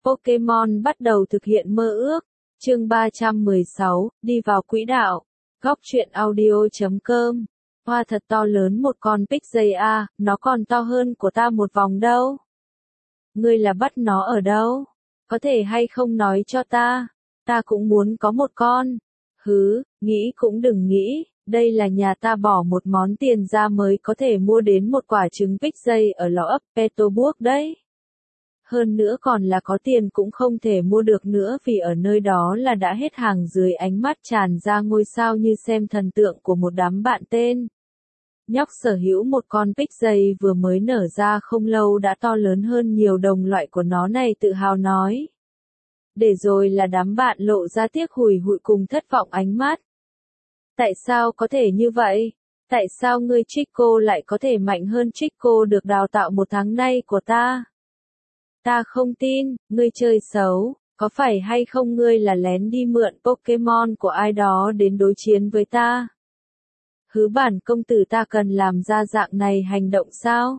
Pokemon bắt đầu thực hiện mơ ước. Chương 316, đi vào quỹ đạo. Góc truyện audio.com. Hoa thật to lớn, một con Pixie a, nó còn to hơn của ta một vòng đâu. Ngươi là bắt nó ở đâu? Có thể hay không nói cho ta? Ta cũng muốn có một con. Hứ, nghĩ cũng đừng nghĩ, đây là nhà ta bỏ một món tiền ra mới có thể mua đến một quả trứng Pixie ở lò ấp Peterburg đấy. Hơn nữa còn là có tiền cũng không thể mua được nữa vì ở nơi đó là đã hết hàng, dưới ánh mắt tràn ra ngôi sao như xem thần tượng của một đám bạn tên. Nhóc sở hữu một con Pixie vừa mới nở ra không lâu đã to lớn hơn nhiều đồng loại của nó này, tự hào nói. Để rồi là đám bạn lộ ra tiếc hùi hụi cùng thất vọng ánh mắt. Tại sao có thể như vậy? Tại sao ngươi Chico lại có thể mạnh hơn Chico được đào tạo một tháng nay của ta? Ta không tin, ngươi chơi xấu, có phải hay không ngươi là lén đi mượn Pokemon của ai đó đến đối chiến với ta? Hứ, bản công tử ta cần làm ra dạng này hành động sao?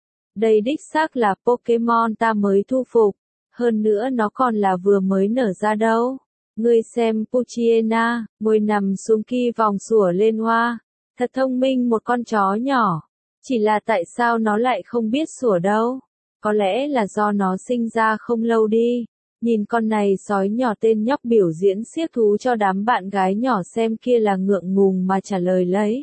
Đây đích xác là Pokemon ta mới thu phục, hơn nữa nó còn là vừa mới nở ra đâu. Ngươi xem Poochyena, ngồi nằm xuống kỳ vòng sủa lên hoa, thật thông minh một con chó nhỏ, chỉ là tại sao nó lại không biết sủa đâu? Có lẽ là do nó sinh ra không lâu đi. Nhìn con này sói nhỏ, tên nhóc biểu diễn xiếc thú cho đám bạn gái nhỏ xem kia là ngượng ngùng mà trả lời lấy.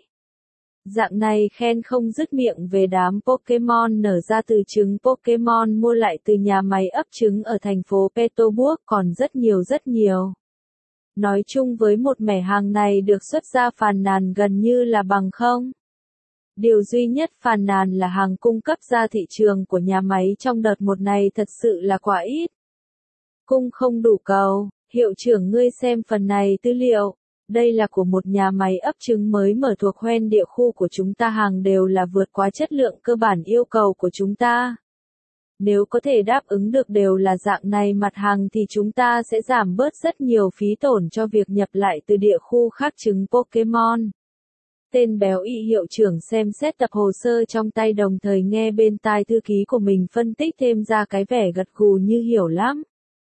Dạng này khen không dứt miệng về đám Pokemon nở ra từ trứng Pokemon mua lại từ nhà máy ấp trứng ở thành phố Peterburg còn rất nhiều. Nói chung với một mẻ hàng này được xuất ra phàn nàn gần như là bằng không. Điều duy nhất phàn nàn là hàng cung cấp ra thị trường của nhà máy trong đợt một này thật sự là quá ít. Cung không đủ cầu. Hiệu trưởng, ngươi xem phần này tư liệu. Đây là của một nhà máy ấp trứng mới mở thuộc hoen địa khu của chúng ta, hàng đều là vượt quá chất lượng cơ bản yêu cầu của chúng ta. Nếu có thể đáp ứng được đều là dạng này mặt hàng thì chúng ta sẽ giảm bớt rất nhiều phí tổn cho việc nhập lại từ địa khu khác trứng Pokemon. Tên béo y hiệu trưởng xem xét tập hồ sơ trong tay đồng thời nghe bên tai thư ký của mình phân tích thêm ra cái vẻ gật gù như hiểu lắm.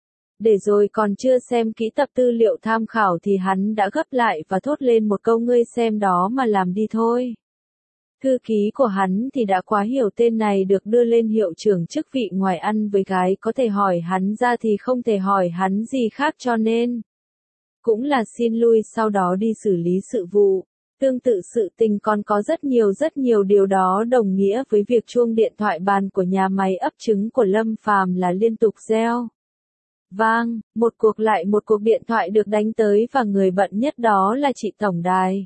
Để rồi còn chưa xem kỹ tập tư liệu tham khảo thì hắn đã gấp lại và thốt lên một câu: ngươi xem đó mà làm đi thôi. Thư ký của hắn thì đã quá hiểu tên này được đưa lên hiệu trưởng chức vị, ngoài ăn với gái có thể hỏi hắn ra thì không thể hỏi hắn gì khác, cho nên cũng là xin lui, sau đó đi xử lý sự vụ. Tương tự sự tình còn có rất nhiều điều đó đồng nghĩa với việc chuông điện thoại bàn của nhà máy ấp trứng của Lâm Phàm là liên tục reo vang, một cuộc điện thoại được đánh tới và người bận nhất đó là chị tổng đài.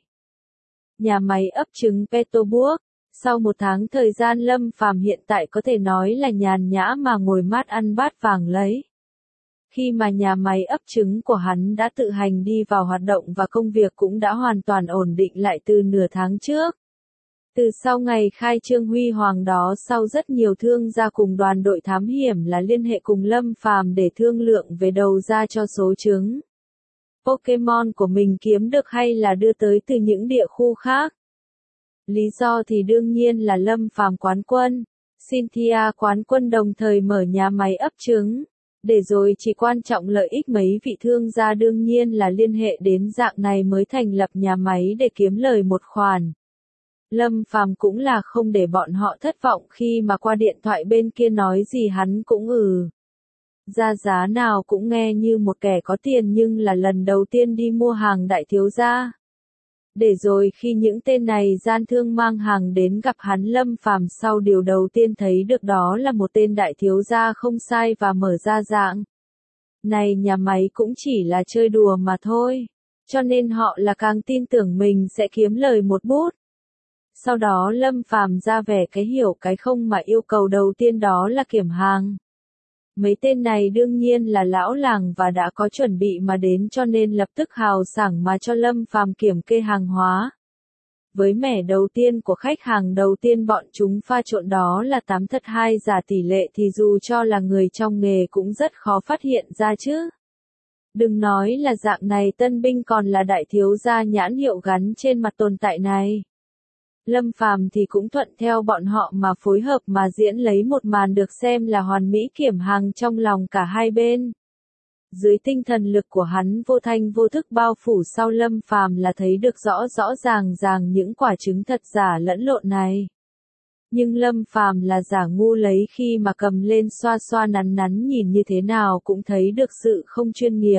Nhà máy ấp trứng Peterburg. Sau một tháng thời gian, Lâm Phàm hiện tại có thể nói là nhàn nhã mà ngồi mát ăn bát vàng lấy. Khi mà nhà máy ấp trứng của hắn đã tự hành đi vào hoạt động và công việc cũng đã hoàn toàn ổn định lại từ nửa tháng trước. Từ sau ngày khai trương huy hoàng đó, sau rất nhiều thương gia cùng đoàn đội thám hiểm là liên hệ cùng Lâm Phàm để thương lượng về đầu ra cho số trứng Pokemon của mình kiếm được hay là đưa tới từ những địa khu khác. Lý do thì đương nhiên là Lâm Phàm quán quân, Cynthia quán quân đồng thời mở nhà máy ấp trứng. Để rồi chỉ quan trọng lợi ích, mấy vị thương gia đương nhiên là liên hệ đến dạng này mới thành lập nhà máy để kiếm lời một khoản. Lâm Phàm cũng là không để bọn họ thất vọng khi mà qua điện thoại bên kia nói gì hắn cũng ra giá nào cũng nghe như một kẻ có tiền, nhưng là lần đầu tiên đi mua hàng đại thiếu gia. Để rồi khi những tên này gian thương mang hàng đến gặp hắn, Lâm Phàm sau điều đầu tiên thấy được đó là một tên đại thiếu gia không sai và mở ra dạng này nhà máy cũng chỉ là chơi đùa mà thôi. Cho nên họ là càng tin tưởng mình sẽ kiếm lời một bút. Sau đó Lâm Phàm ra vẻ cái hiểu cái không mà yêu cầu đầu tiên đó là kiểm hàng. Mấy tên này đương nhiên là lão làng và đã có chuẩn bị mà đến, cho nên lập tức hào sảng mà cho Lâm Phàm kiểm kê hàng hóa. Với mẻ đầu tiên của khách hàng đầu tiên bọn chúng pha trộn đó là 8 thật 2 giả tỷ lệ thì dù cho là người trong nghề cũng rất khó phát hiện ra chứ. Đừng nói là dạng này tân binh, còn là đại thiếu gia nhãn hiệu gắn trên mặt tồn tại này. Lâm Phàm thì cũng thuận theo bọn họ mà phối hợp mà diễn lấy một màn được xem là hoàn mỹ kiểm hàng trong lòng cả hai bên. Dưới tinh thần lực của hắn vô thanh vô thức bao phủ sau Lâm Phàm là thấy được rõ rõ ràng ràng những quả trứng thật giả lẫn lộn này. Nhưng Lâm Phàm là giả ngu lấy khi mà cầm lên xoa xoa nắn nắn nhìn như thế nào cũng thấy được sự không chuyên nghiệp.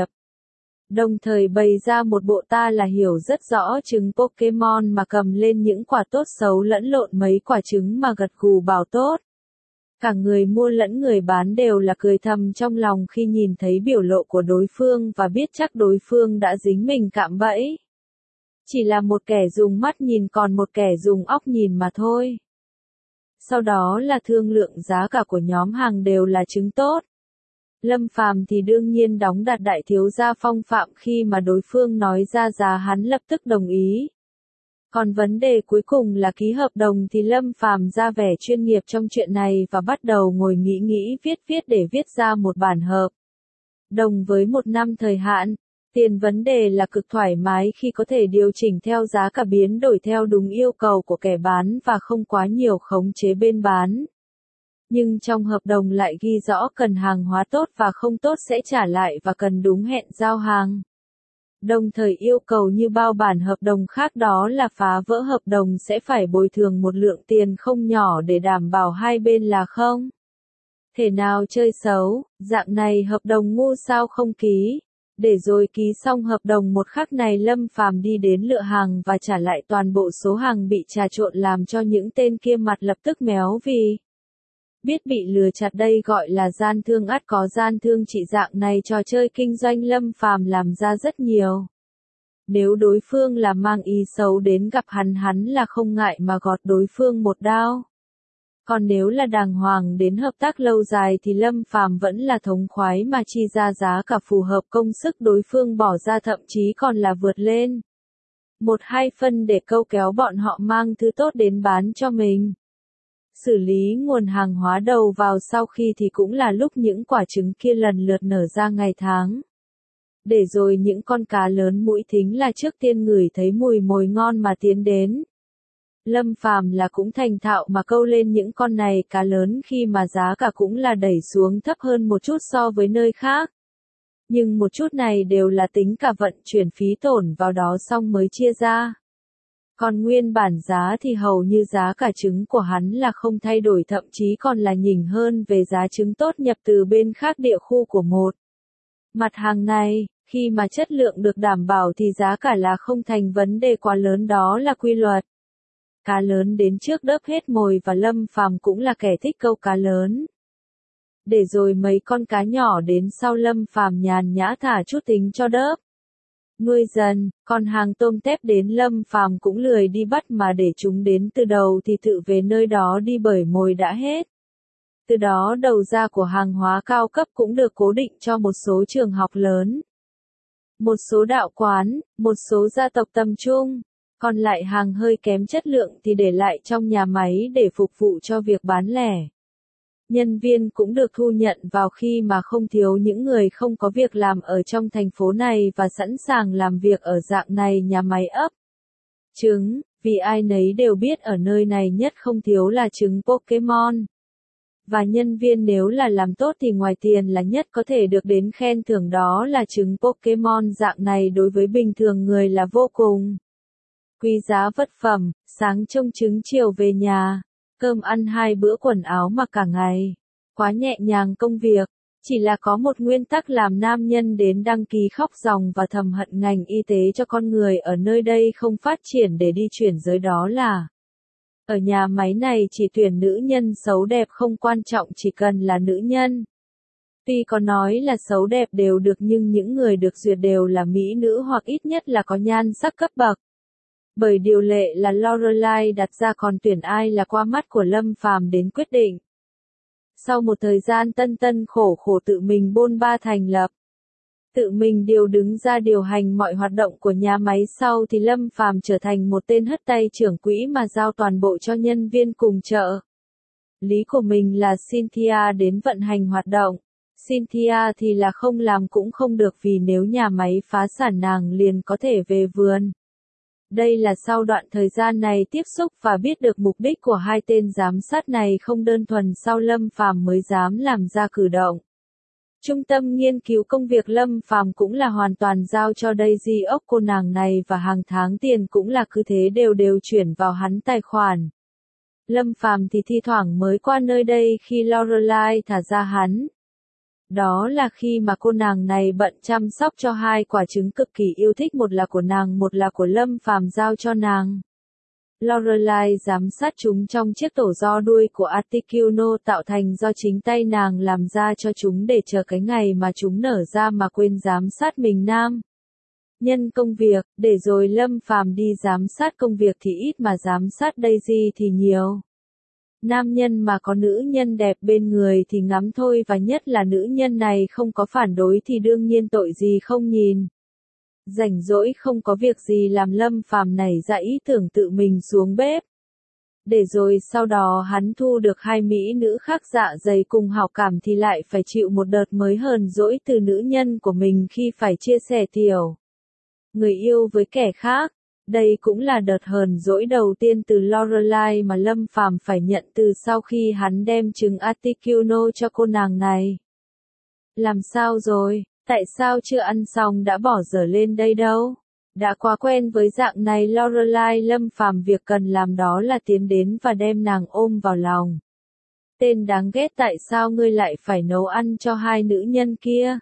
Đồng thời bày ra một bộ ta là hiểu rất rõ trứng Pokemon mà cầm lên những quả tốt xấu lẫn lộn mấy quả trứng mà gật gù bảo tốt. Cả người mua lẫn người bán đều là cười thầm trong lòng khi nhìn thấy biểu lộ của đối phương và biết chắc đối phương đã dính mình cạm bẫy. Chỉ là một kẻ dùng mắt nhìn còn một kẻ dùng óc nhìn mà thôi. Sau đó là thương lượng giá cả của nhóm hàng đều là trứng tốt. Lâm Phàm thì đương nhiên đóng đặt đại thiếu gia phong phạm khi mà đối phương nói ra giá hắn lập tức đồng ý. Còn vấn đề cuối cùng là ký hợp đồng thì Lâm Phàm ra vẻ chuyên nghiệp trong chuyện này và bắt đầu ngồi nghĩ viết để viết ra một bản hợp đồng với 1 năm thời hạn. Tiền vấn đề là cực thoải mái khi có thể điều chỉnh theo giá cả biến đổi theo đúng yêu cầu của kẻ bán và không quá nhiều khống chế bên bán. Nhưng trong hợp đồng lại ghi rõ cần hàng hóa tốt và không tốt sẽ trả lại và cần đúng hẹn giao hàng. Đồng thời yêu cầu như bao bản hợp đồng khác đó là phá vỡ hợp đồng sẽ phải bồi thường một lượng tiền không nhỏ để đảm bảo hai bên là không thể nào chơi xấu, dạng này hợp đồng ngu sao không ký. Để rồi ký xong hợp đồng một khắc này Lâm Phàm đi đến lựa hàng và trả lại toàn bộ số hàng bị trà trộn làm cho những tên kia mặt lập tức méo vì biết bị lừa chặt đây gọi là gian thương ắt có gian thương trị dạng này trò chơi kinh doanh Lâm Phàm làm ra rất nhiều. Nếu đối phương là mang ý xấu đến gặp hắn là không ngại mà gọt đối phương một đao. Còn nếu là đàng hoàng đến hợp tác lâu dài thì Lâm Phàm vẫn là thống khoái mà chi ra giá cả phù hợp công sức đối phương bỏ ra thậm chí còn là vượt lên 1-2 phân để câu kéo bọn họ mang thứ tốt đến bán cho mình. Xử lý nguồn hàng hóa đầu vào sau khi thì cũng là lúc những quả trứng kia lần lượt nở ra ngày tháng. Để rồi những con cá lớn mũi thính là trước tiên ngửi thấy mùi mồi ngon mà tiến đến. Lâm Phàm là cũng thành thạo mà câu lên những con này cá lớn khi mà giá cả cũng là đẩy xuống thấp hơn một chút so với nơi khác. Nhưng một chút này đều là tính cả vận chuyển phí tổn vào đó xong mới chia ra. Còn nguyên bản giá thì hầu như giá cả trứng của hắn là không thay đổi thậm chí còn là nhỉnh hơn về giá trứng tốt nhập từ bên khác địa khu của một mặt hàng này, khi mà chất lượng được đảm bảo thì giá cả là không thành vấn đề quá lớn đó là quy luật. Cá lớn đến trước đớp hết mồi và Lâm Phàm cũng là kẻ thích câu cá lớn. Để rồi mấy con cá nhỏ đến sau Lâm Phàm nhàn nhã thả chút tính cho đớp. Nuôi dần, còn hàng tôm tép đến Lâm Phàm cũng lười đi bắt mà để chúng đến từ đầu thì tự về nơi đó đi bởi mồi đã hết. Từ đó đầu ra của hàng hóa cao cấp cũng được cố định cho một số trường học lớn, một số đạo quán, một số gia tộc tầm trung. Còn lại hàng hơi kém chất lượng thì để lại trong nhà máy để phục vụ cho việc bán lẻ. Nhân viên cũng được thu nhận vào khi mà không thiếu những người không có việc làm ở trong thành phố này và sẵn sàng làm việc ở dạng này nhà máy ấp trứng, vì ai nấy đều biết ở nơi này nhất không thiếu là trứng Pokemon. Và nhân viên nếu là làm tốt thì ngoài tiền là nhất có thể được đến khen thưởng đó là trứng Pokemon dạng này đối với bình thường người là vô cùng quý giá vật phẩm, sáng trông trứng chiều về nhà, cơm ăn 2 bữa quần áo mặc cả ngày. Quá nhẹ nhàng công việc, chỉ là có một nguyên tắc làm nam nhân đến đăng ký khóc ròng và thầm hận ngành y tế cho con người ở nơi đây không phát triển để đi chuyển giới đó là ở nhà máy này chỉ tuyển nữ nhân xấu đẹp không quan trọng chỉ cần là nữ nhân. Tuy có nói là xấu đẹp đều được nhưng những người được duyệt đều là mỹ nữ hoặc ít nhất là có nhan sắc cấp bậc. Bởi điều lệ là Lorelai đặt ra còn tuyển ai là qua mắt của Lâm Phàm đến quyết định. Sau một thời gian tân khổ tự mình bôn ba thành lập, tự mình đứng ra điều hành mọi hoạt động của nhà máy sau thì Lâm Phàm trở thành một tên hất tay trưởng quỹ mà giao toàn bộ cho nhân viên cùng trợ lý của mình là Cynthia đến vận hành hoạt động. Cynthia thì là không làm cũng không được vì nếu nhà máy phá sản nàng liền có thể về vườn Đây là sau đoạn thời gian này tiếp xúc và biết được mục đích của hai tên giám sát này không đơn thuần sau Lâm Phàm mới dám làm ra cử động. Trung tâm nghiên cứu công việc Lâm Phàm cũng là hoàn toàn giao cho Daisy ốc cô nàng này và hàng tháng tiền cũng là cứ thế đều chuyển vào hắn tài khoản. Lâm Phàm thì thi thoảng mới qua nơi đây khi Lorelai thả ra hắn. Đó là khi mà cô nàng này bận chăm sóc cho hai quả trứng cực kỳ yêu thích, một là của nàng một là của Lâm Phàm giao cho nàng. Lorelai giám sát chúng trong chiếc tổ do đuôi của Articuno tạo thành do chính tay nàng làm ra cho chúng để chờ cái ngày mà chúng nở ra mà quên giám sát mình nam nhân công việc, để rồi Lâm Phàm đi giám sát công việc thì ít mà giám sát Daisy thì nhiều. Nam nhân mà có nữ nhân đẹp bên người thì ngắm thôi, và nhất là nữ nhân này không có phản đối thì đương nhiên tội gì không nhìn. Rảnh rỗi không có việc gì làm, Lâm Phàm nảy ra ý tưởng tự mình xuống bếp. Để rồi sau đó hắn thu được hai mỹ nữ khác dạ dày cùng hảo cảm thì lại phải chịu một đợt mới hờn dỗi từ nữ nhân của mình khi phải chia sẻ tiểu người yêu với kẻ khác. Đây cũng là đợt hờn dỗi đầu tiên từ Lorelai mà Lâm Phàm phải nhận từ sau khi hắn đem trứng Articuno cho cô nàng này. Làm sao rồi? Tại sao chưa ăn xong đã bỏ dở lên đây đâu? Đã quá quen với dạng này Lorelai. Lâm Phàm việc cần làm đó là tiến đến và đem nàng ôm vào lòng. Tên đáng ghét, tại sao ngươi lại phải nấu ăn cho hai nữ nhân kia?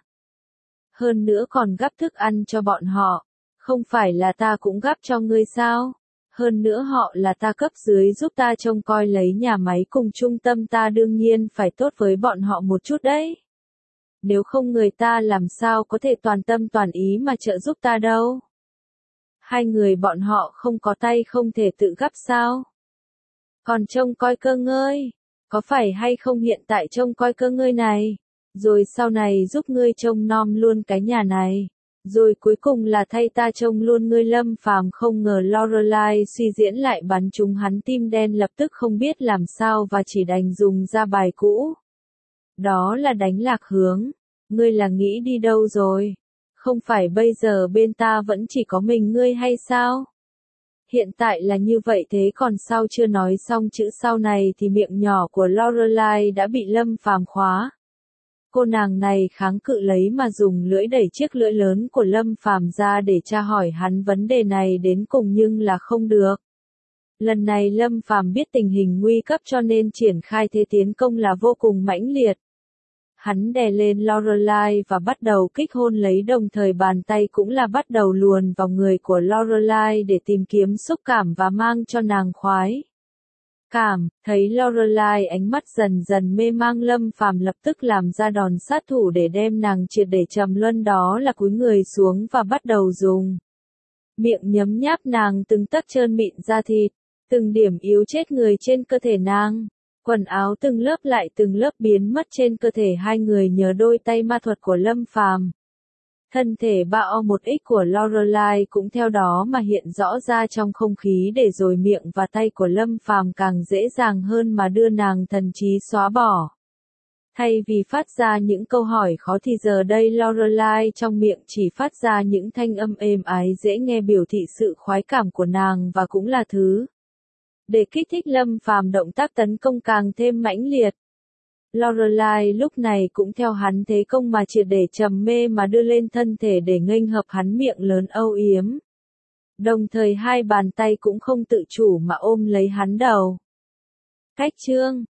Hơn nữa còn gắp thức ăn cho bọn họ. Không phải là ta cũng gắp cho ngươi sao? Hơn nữa họ là ta cấp dưới giúp ta trông coi lấy nhà máy cùng trung tâm, ta đương nhiên phải tốt với bọn họ một chút đấy. Nếu không người ta làm sao có thể toàn tâm toàn ý mà trợ giúp ta đâu. Hai người bọn họ không có tay không thể tự gắp sao? Còn trông coi cơ ngơi, có phải hay không hiện tại trông coi cơ ngơi này, rồi sau này giúp ngươi trông nom luôn cái nhà này. Rồi cuối cùng là thay ta trông luôn ngươi. Lâm Phàm không ngờ Lorelai suy diễn lại bắn trúng hắn tim đen, lập tức không biết làm sao và chỉ đành dùng ra bài cũ. Đó là đánh lạc hướng. Ngươi là nghĩ đi đâu rồi? Không phải bây giờ bên ta vẫn chỉ có mình ngươi hay sao? Hiện tại là như vậy, thế còn sau chưa nói xong chữ sau này thì miệng nhỏ của Lorelai đã bị Lâm Phàm khóa. Cô nàng này kháng cự lấy mà dùng lưỡi đẩy chiếc lưỡi lớn của Lâm Phàm ra để tra hỏi hắn vấn đề này đến cùng, nhưng là không được. Lần này Lâm Phàm biết tình hình nguy cấp cho nên triển khai thế tiến công là vô cùng mãnh liệt. Hắn đè lên Lorelai và bắt đầu kích hôn lấy, đồng thời bàn tay cũng là bắt đầu luồn vào người của Lorelai để tìm kiếm xúc cảm và mang cho nàng khoái cảm. Thấy Lorelai ánh mắt dần dần mê mang, Lâm Phàm lập tức làm ra đòn sát thủ để đem nàng triệt để trầm luân, đó là cúi người xuống và bắt đầu dùng miệng nhấm nháp nàng từng tấc trơn mịn da thịt, từng điểm yếu chết người trên cơ thể nàng. Quần áo từng lớp lại từng lớp biến mất trên cơ thể hai người nhờ đôi tay ma thuật của Lâm Phàm. Thân thể bạo một x của Lorelai cũng theo đó mà hiện rõ ra trong không khí, để rồi miệng và tay của Lâm Phàm càng dễ dàng hơn mà đưa nàng thần trí xóa bỏ. Thay vì phát ra những câu hỏi khó thì giờ đây Lorelai trong miệng chỉ phát ra những thanh âm êm ái dễ nghe biểu thị sự khoái cảm của nàng, và cũng là thứ để kích thích Lâm Phàm động tác tấn công càng thêm mãnh liệt. Lorelai lúc này cũng theo hắn thế công mà triệt để trầm mê mà đưa lên thân thể để nghênh hợp hắn, miệng lớn âu yếm. Đồng thời hai bàn tay cũng không tự chủ mà ôm lấy hắn đầu. Cách chương